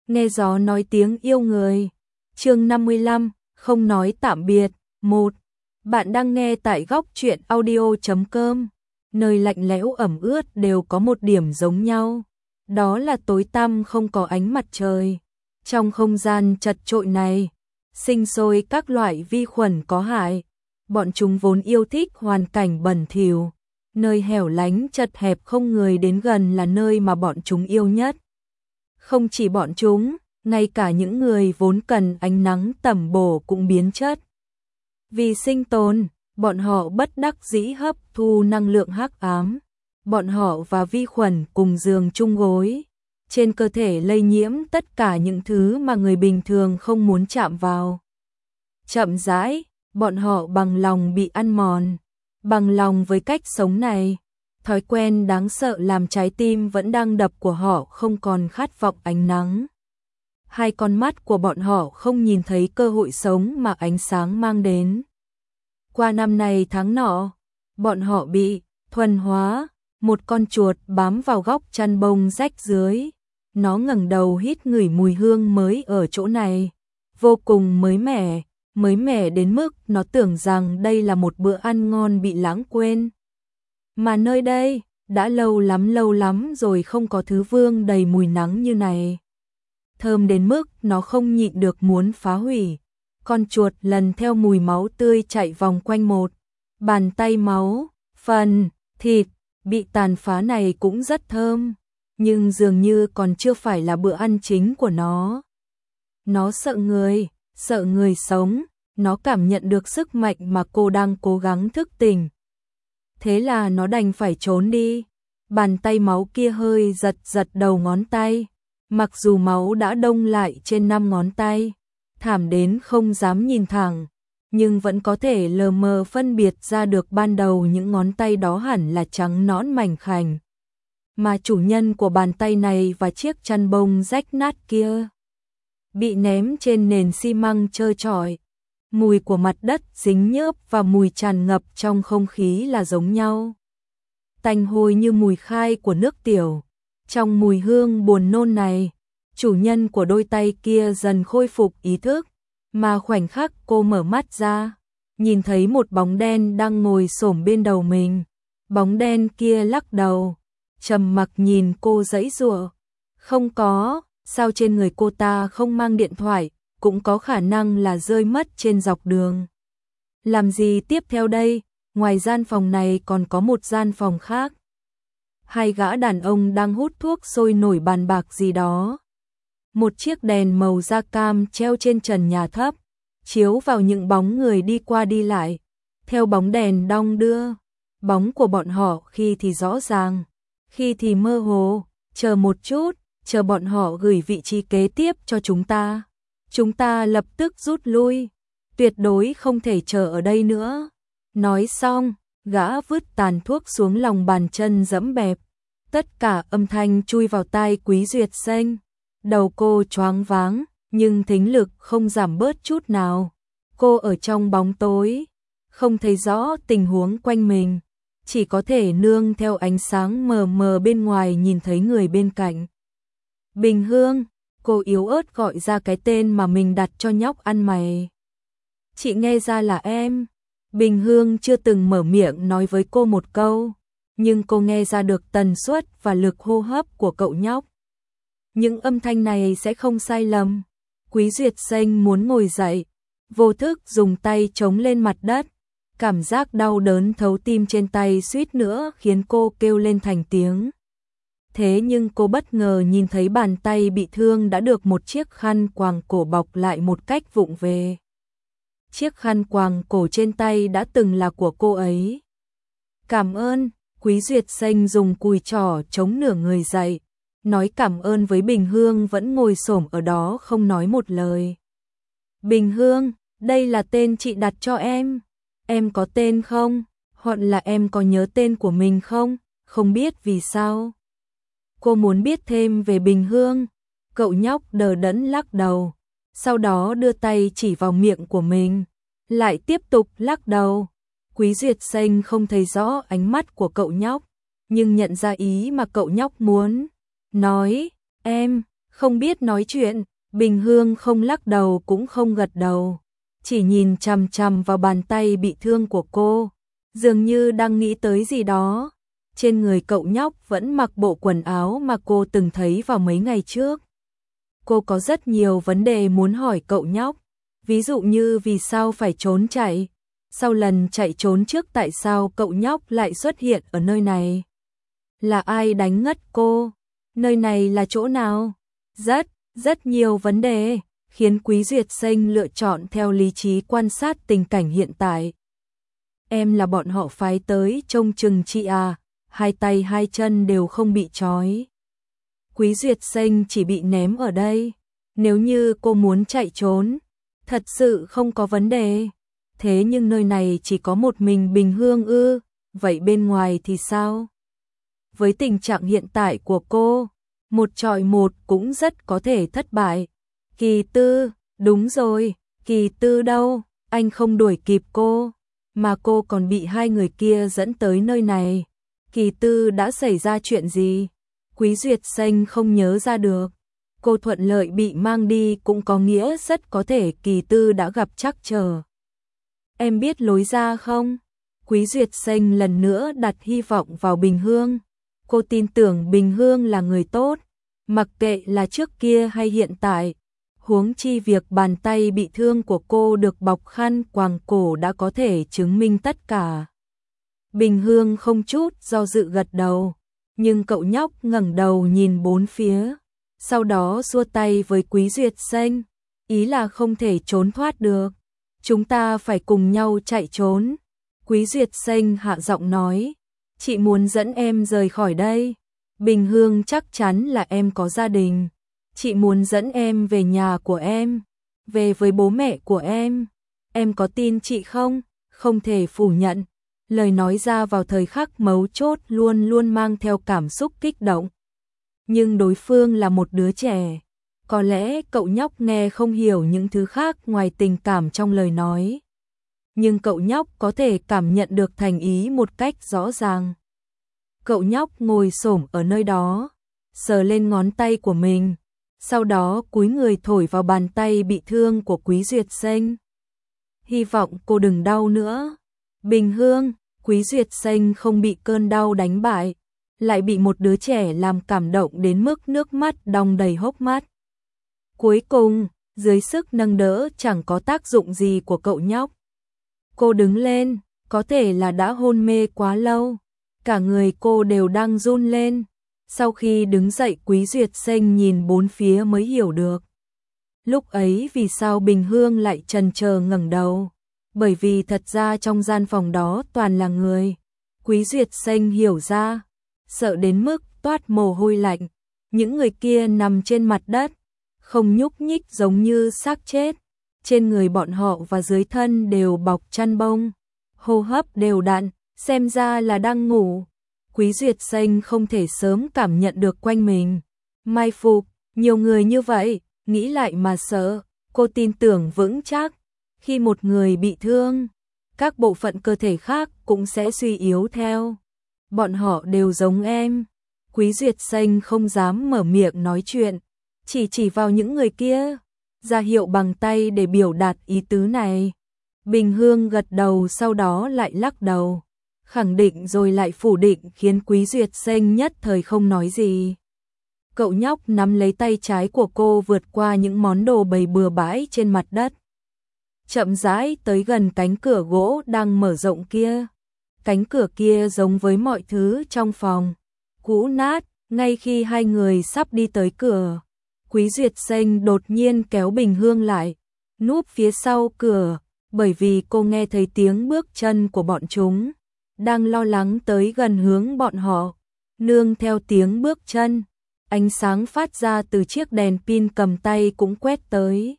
Nghe gió nói tiếng yêu người. Chương 55, không nói tạm biệt. 1. Bạn đang nghe tại góc truyện audio.com. Nơi lạnh lẽo ẩm ướt đều có một điểm giống nhau. Đó là tối tăm không có ánh mặt trời. Trong không gian chật chội này, sinh sôi các loại vi khuẩn có hại. Bọn chúng vốn yêu thích hoàn cảnh bẩn thỉu. Nơi hẻo lánh chật hẹp không người đến gần là nơi mà bọn chúng yêu nhất. Không chỉ bọn chúng, ngay cả những người vốn cần ánh nắng tẩm bổ cũng biến chất. Vì sinh tồn, bọn họ bất đắc dĩ hấp thu năng lượng hắc ám. Bọn họ và vi khuẩn cùng giường chung gối. Trên cơ thể lây nhiễm tất cả những thứ mà người bình thường không muốn chạm vào. Chậm rãi, bọn họ bằng lòng bị ăn mòn. Bằng lòng với cách sống này. Thói quen đáng sợ làm trái tim vẫn đang đập của họ không còn khát vọng ánh nắng. Hai con mắt của bọn họ không nhìn thấy cơ hội sống mà ánh sáng mang đến. Qua năm này tháng nọ, bọn họ bị thuần hóa. Một con chuột bám vào góc chăn bông rách dưới. Nó ngẩng đầu hít ngửi mùi hương mới ở chỗ này. Vô cùng mới mẻ đến mức nó tưởng rằng đây là một bữa ăn ngon bị lãng quên. Mà nơi đây, đã lâu lắm rồi không có thứ vương đầy mùi nắng như này. Thơm đến mức nó không nhịn được muốn phá hủy. Con chuột lần theo mùi máu tươi chạy vòng quanh một bàn tay máu, phần, thịt, bị tàn phá này cũng rất thơm. Nhưng dường như còn chưa phải là bữa ăn chính của nó. Nó sợ người sống, nó cảm nhận được sức mạnh mà cô đang cố gắng thức tỉnh. Thế là nó đành phải trốn đi. Bàn tay máu kia hơi giật đầu ngón tay. Mặc dù máu đã đông lại trên 5 ngón tay, thảm đến không dám nhìn thẳng, nhưng vẫn có thể lờ mờ phân biệt ra được ban đầu những ngón tay đó hẳn là trắng nõn mảnh khảnh. Mà chủ nhân của bàn tay này và chiếc chăn bông rách nát kia bị ném trên nền xi măng trơ trọi. Mùi của mặt đất dính nhớp và mùi tràn ngập trong không khí là giống nhau. Tanh hôi như mùi khai của nước tiểu. Trong mùi hương buồn nôn này, chủ nhân của đôi tay kia dần khôi phục ý thức, mà khoảnh khắc cô mở mắt ra, nhìn thấy một bóng đen đang ngồi xổm bên đầu mình. Bóng đen kia lắc đầu, trầm mặc nhìn cô giãy giụa. Không có, sao trên người cô ta không mang điện thoại, cũng có khả năng là rơi mất trên dọc đường. Làm gì tiếp theo đây, ngoài gian phòng này còn có một gian phòng khác. Hai gã đàn ông đang hút thuốc sôi nổi bàn bạc gì đó. Một chiếc đèn màu da cam treo trên trần nhà thấp, chiếu vào những bóng người đi qua đi lại. Theo bóng đèn đong đưa, bóng của bọn họ khi thì rõ ràng, khi thì mơ hồ. Chờ một chút, chờ bọn họ gửi vị trí kế tiếp cho chúng ta. Chúng ta lập tức rút lui, tuyệt đối không thể chờ ở đây nữa. Nói xong, gã vứt tàn thuốc xuống lòng bàn chân dẫm bẹp. Tất cả âm thanh chui vào tai Quý Duyệt Xanh. Đầu cô choáng váng, nhưng thính lực không giảm bớt chút nào. Cô ở trong bóng tối, không thấy rõ tình huống quanh mình, chỉ có thể nương theo ánh sáng mờ mờ bên ngoài nhìn thấy người bên cạnh. Bình Hương, cô yếu ớt gọi ra cái tên mà mình đặt cho nhóc ăn mày. Chị nghe ra là em. Bình Hương chưa từng mở miệng nói với cô một câu, nhưng cô nghe ra được tần suất và lực hô hấp của cậu nhóc. Những âm thanh này sẽ không sai lầm. Quý Duyệt Xanh muốn ngồi dậy, vô thức dùng tay chống lên mặt đất. Cảm giác đau đớn thấu tim trên tay suýt nữa khiến cô kêu lên thành tiếng. Thế nhưng cô bất ngờ nhìn thấy bàn tay bị thương đã được một chiếc khăn quàng cổ bọc lại một cách vụng về. Chiếc khăn quàng cổ trên tay đã từng là của cô ấy. Cảm ơn. Quý Duyệt Xanh dùng cùi trỏ chống nửa người dậy, nói cảm ơn với Bình Hương vẫn ngồi xổm ở đó không nói một lời. Bình Hương, đây là tên chị đặt cho em. Em có tên không? Hoặc là em có nhớ tên của mình không? Không biết vì sao. Cô muốn biết thêm về Bình Hương. Cậu nhóc đờ đẫn lắc đầu, sau đó đưa tay chỉ vào miệng của mình, lại tiếp tục lắc đầu. Quý Duyệt Xanh không thấy rõ ánh mắt của cậu nhóc, nhưng nhận ra ý mà cậu nhóc muốn nói. Không biết nói chuyện, Bình Hương không lắc đầu cũng không gật đầu, chỉ nhìn chằm chằm vào bàn tay bị thương của cô, dường như đang nghĩ tới gì đó. Trên người cậu nhóc vẫn mặc bộ quần áo mà cô từng thấy vào mấy ngày trước. Cô có rất nhiều vấn đề muốn hỏi cậu nhóc, ví dụ như vì sao phải trốn chạy, sau lần chạy trốn trước tại sao cậu nhóc lại xuất hiện ở nơi này, là ai đánh ngất cô, nơi này là chỗ nào, rất nhiều vấn đề, khiến Quý Duyệt Sinh lựa chọn theo lý trí quan sát tình cảnh hiện tại. Em là bọn họ phái tới trông chừng chị à, hai tay hai chân đều không bị trói. Quý Duyệt Sinh chỉ bị ném ở đây, nếu như cô muốn chạy trốn, thật sự không có vấn đề. Thế nhưng nơi này chỉ có một mình Bình Hương ư, vậy bên ngoài thì sao? Với tình trạng hiện tại của cô, một chọi một cũng rất có thể thất bại. Kỳ Tư, đúng rồi, Kỳ Tư đâu, anh không đuổi kịp cô, mà cô còn bị hai người kia dẫn tới nơi này. Kỳ Tư đã xảy ra chuyện gì? Quý Duyệt Sinh không nhớ ra được. Cô thuận lợi bị mang đi cũng có nghĩa rất có thể Kỳ Tư đã gặp trắc trở. Em biết lối ra không? Quý Duyệt Sinh lần nữa đặt hy vọng vào Bình Hương. Cô tin tưởng Bình Hương là người tốt, mặc kệ là trước kia hay hiện tại. Huống chi việc bàn tay bị thương của cô được bọc khăn quàng cổ đã có thể chứng minh tất cả. Bình Hương không chút do dự gật đầu, nhưng cậu nhóc ngẩng đầu nhìn bốn phía, sau đó xua tay với Quý Duyệt Sinh, ý là không thể trốn thoát được. Chúng ta phải cùng nhau chạy trốn. Quý Duyệt Sinh hạ giọng nói, chị muốn dẫn em rời khỏi đây. Bình Hương chắc chắn là em có gia đình. Chị muốn dẫn em về nhà của em, về với bố mẹ của em. Em có tin chị không? Không thể phủ nhận. Lời nói ra vào thời khắc mấu chốt luôn luôn mang theo cảm xúc kích động. Nhưng đối phương là một đứa trẻ. Có lẽ cậu nhóc nghe không hiểu những thứ khác ngoài tình cảm trong lời nói. Nhưng cậu nhóc có thể cảm nhận được thành ý một cách rõ ràng. Cậu nhóc ngồi xổm ở nơi đó, sờ lên ngón tay của mình, sau đó cúi người thổi vào bàn tay bị thương của Quý Duyệt Sinh. Hy vọng cô đừng đau nữa. Bình Hương, Quý Duyệt Sinh không bị cơn đau đánh bại, lại bị một đứa trẻ làm cảm động đến mức nước mắt đong đầy hốc mắt. Cuối cùng, dưới sức nâng đỡ chẳng có tác dụng gì của cậu nhóc, cô đứng lên, có thể là đã hôn mê quá lâu, cả người cô đều đang run lên. Sau khi đứng dậy Quý Duyệt Sinh nhìn bốn phía mới hiểu được. Lúc ấy vì sao Bình Hương lại chần chờ ngẩng đầu, bởi vì thật ra trong gian phòng đó toàn là người. Quý Duyệt Sinh hiểu ra, sợ đến mức toát mồ hôi lạnh. Những người kia nằm trên mặt đất, không nhúc nhích giống như xác chết. Trên người bọn họ và dưới thân đều bọc chăn bông, hô hấp đều đặn, xem ra là đang ngủ. Quý Duyệt Sinh không thể sớm cảm nhận được quanh mình mai phục nhiều người như vậy, nghĩ lại mà sợ. Cô tin tưởng vững chắc, khi một người bị thương, các bộ phận cơ thể khác cũng sẽ suy yếu theo. Bọn họ đều giống em. Quý Duyệt Sinh không dám mở miệng nói chuyện, chỉ vào những người kia, ra hiệu bằng tay để biểu đạt ý tứ này. Bình Hương gật đầu sau đó lại lắc đầu, khẳng định rồi lại phủ định, khiến Quý Duyệt Sinh nhất thời không nói gì. Cậu nhóc nắm lấy tay trái của cô vượt qua những món đồ bày bừa bãi trên mặt đất, chậm rãi tới gần cánh cửa gỗ đang mở rộng kia. Cánh cửa kia giống với mọi thứ trong phòng, cũ nát. Ngay khi hai người sắp đi tới cửa, Quý Duyệt Sinh đột nhiên kéo Bình Hương lại, núp phía sau cửa, bởi vì cô nghe thấy tiếng bước chân của bọn chúng, đang lo lắng tới gần hướng bọn họ. Nương theo tiếng bước chân, ánh sáng phát ra từ chiếc đèn pin cầm tay cũng quét tới.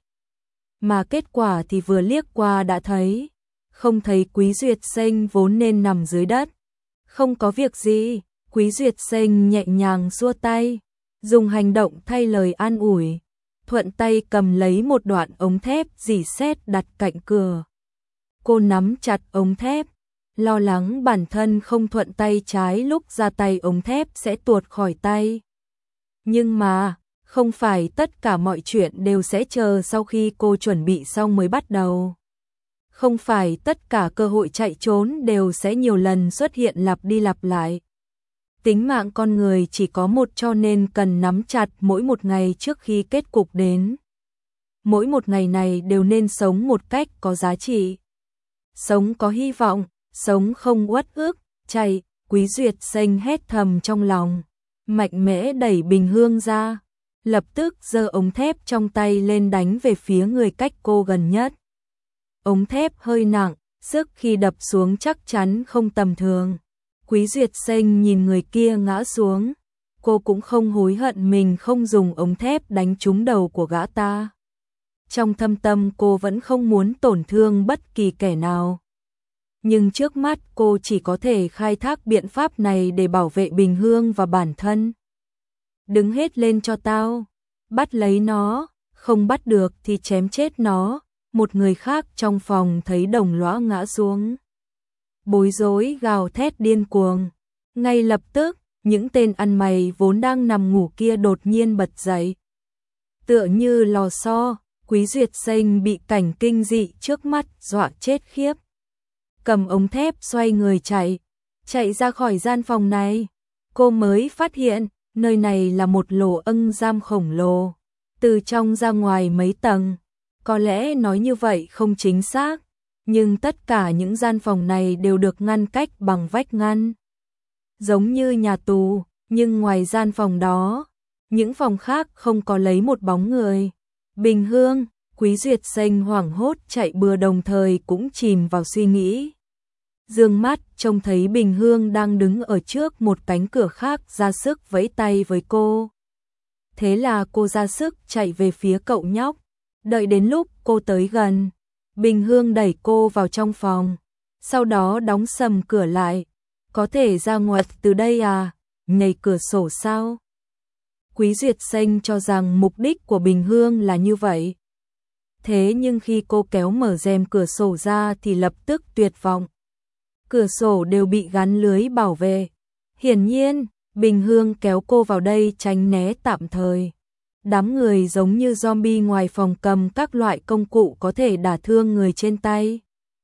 Mà kết quả thì vừa liếc qua đã thấy, không thấy Quý Duyệt Sinh vốn nên nằm dưới đất. Không có việc gì, Quý Duyệt Sinh nhẹ nhàng xua tay, dùng hành động thay lời an ủi, thuận tay cầm lấy một đoạn ống thép rỉ sét đặt cạnh cửa. Cô nắm chặt ống thép, lo lắng bản thân không thuận tay trái lúc ra tay ống thép sẽ tuột khỏi tay. Nhưng mà, Không phải tất cả mọi chuyện đều sẽ chờ sau khi cô chuẩn bị xong mới bắt đầu. Không phải tất cả cơ hội chạy trốn đều sẽ nhiều lần xuất hiện lặp đi lặp lại. Tính mạng con người chỉ có một cho nên cần nắm chặt mỗi một ngày trước khi kết cục đến. Mỗi một ngày này đều nên sống một cách có giá trị. Sống có hy vọng, sống không uất ức, chạy, Quý Duyệt Xanh hét thầm trong lòng. Mạnh mẽ đẩy bình hương ra. Lập tức giơ ống thép trong tay lên đánh về phía người cách cô gần nhất. Ống thép hơi nặng, sức khi đập xuống chắc chắn không tầm thường. Quý Duyệt Xanh nhìn người kia ngã xuống. Cô cũng không hối hận mình không dùng ống thép đánh trúng đầu của gã ta. Trong thâm tâm cô vẫn không muốn tổn thương bất kỳ kẻ nào. Nhưng trước mắt cô chỉ có thể khai thác biện pháp này để bảo vệ Bình Hương và bản thân. Đứng hết lên cho tao, bắt lấy nó, không bắt được thì chém chết nó. Một người khác trong phòng thấy đồng lõa ngã xuống. Bối rối gào thét điên cuồng. Ngay lập tức, những tên ăn mày vốn đang nằm ngủ kia đột nhiên bật dậy. Tựa như lò xo, Quý Duyệt Xanh bị cảnh kinh dị trước mắt dọa chết khiếp. Cầm ống thép xoay người chạy ra khỏi gian phòng này. Cô mới phát hiện, nơi này là một lỗ ân giam khổng lồ, từ trong ra ngoài mấy tầng. Có lẽ nói như vậy không chính xác, nhưng tất cả những gian phòng này đều được ngăn cách bằng vách ngăn. Giống như nhà tù, nhưng ngoài gian phòng đó, những phòng khác không có lấy một bóng người. Bình Hương, Quý Duyệt Xanh hoảng hốt chạy bừa đồng thời cũng chìm vào suy nghĩ. Dương mắt trông thấy Bình Hương đang đứng ở trước một cánh cửa khác ra sức vẫy tay với cô. Thế là cô ra sức chạy về phía cậu nhóc. Đợi đến lúc cô tới gần, Bình Hương đẩy cô vào trong phòng, sau đó đóng sầm cửa lại. Có thể ra ngoài từ đây à? Nhảy cửa sổ sao? Quý Duyệt Xanh cho rằng mục đích của Bình Hương là như vậy. Thế nhưng khi cô kéo mở rèm cửa sổ ra thì lập tức tuyệt vọng. Cửa sổ đều bị gắn lưới bảo vệ. Hiển nhiên, Bình Hương kéo cô vào đây tránh né tạm thời. Đám người giống như zombie ngoài phòng cầm các loại công cụ có thể đả thương người trên tay.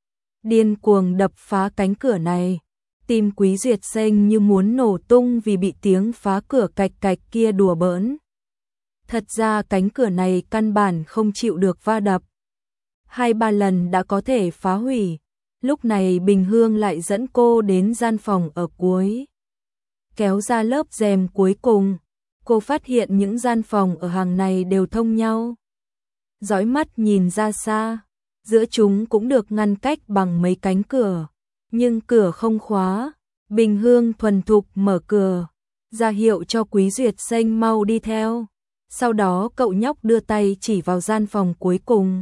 Điên cuồng đập phá cánh cửa này. Tim Quý Duyệt Xanh như muốn nổ tung vì bị tiếng phá cửa cạch cạch kia đùa bỡn. Thật ra cánh cửa này căn bản không chịu được va đập. 2-3 lần đã có thể phá hủy. Lúc này Bình Hương lại dẫn cô đến gian phòng ở cuối. Kéo ra lớp rèm cuối cùng, cô phát hiện những gian phòng ở hàng này đều thông nhau. Dõi mắt nhìn ra xa, giữa chúng cũng được ngăn cách bằng mấy cánh cửa. Nhưng cửa không khóa. Bình Hương thuần thục mở cửa, ra hiệu cho Quý Duyệt Xanh mau đi theo. Sau đó cậu nhóc đưa tay chỉ vào gian phòng cuối cùng.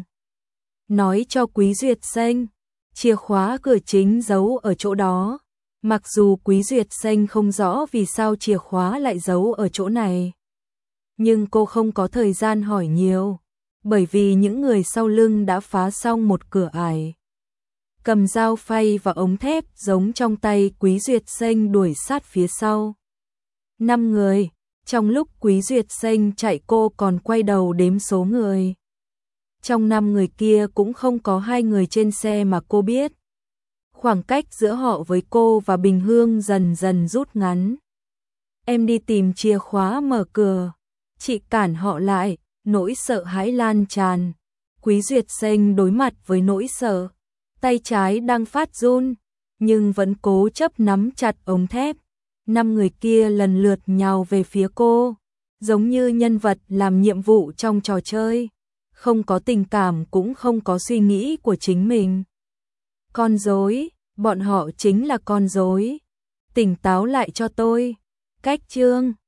Nói cho Quý Duyệt Xanh, chìa khóa cửa chính giấu ở chỗ đó. Mặc dù Quý Duyệt Xanh không rõ vì sao chìa khóa lại giấu ở chỗ này. Nhưng cô không có thời gian hỏi nhiều, bởi vì những người sau lưng đã phá xong một cửa ải. Cầm dao phay và ống thép giống trong tay Quý Duyệt Xanh đuổi sát phía sau. 5 người, trong lúc Quý Duyệt Xanh chạy cô còn quay đầu đếm số người. Trong 5 người kia cũng không có 2 người trên xe mà cô biết. Khoảng cách giữa họ với cô và Bình Hương dần dần rút ngắn. Em đi tìm chìa khóa mở cửa. Chị cản họ lại, nỗi sợ hãi lan tràn. Quý Duyệt Xanh đối mặt với nỗi sợ. Tay trái đang phát run, nhưng vẫn cố chấp nắm chặt ống thép. 5 người kia lần lượt nhào về phía cô, giống như nhân vật làm nhiệm vụ trong trò chơi. Không có tình cảm cũng không có suy nghĩ của chính mình. Con rối, bọn họ chính là con rối. Tỉnh táo lại cho tôi. Cách chương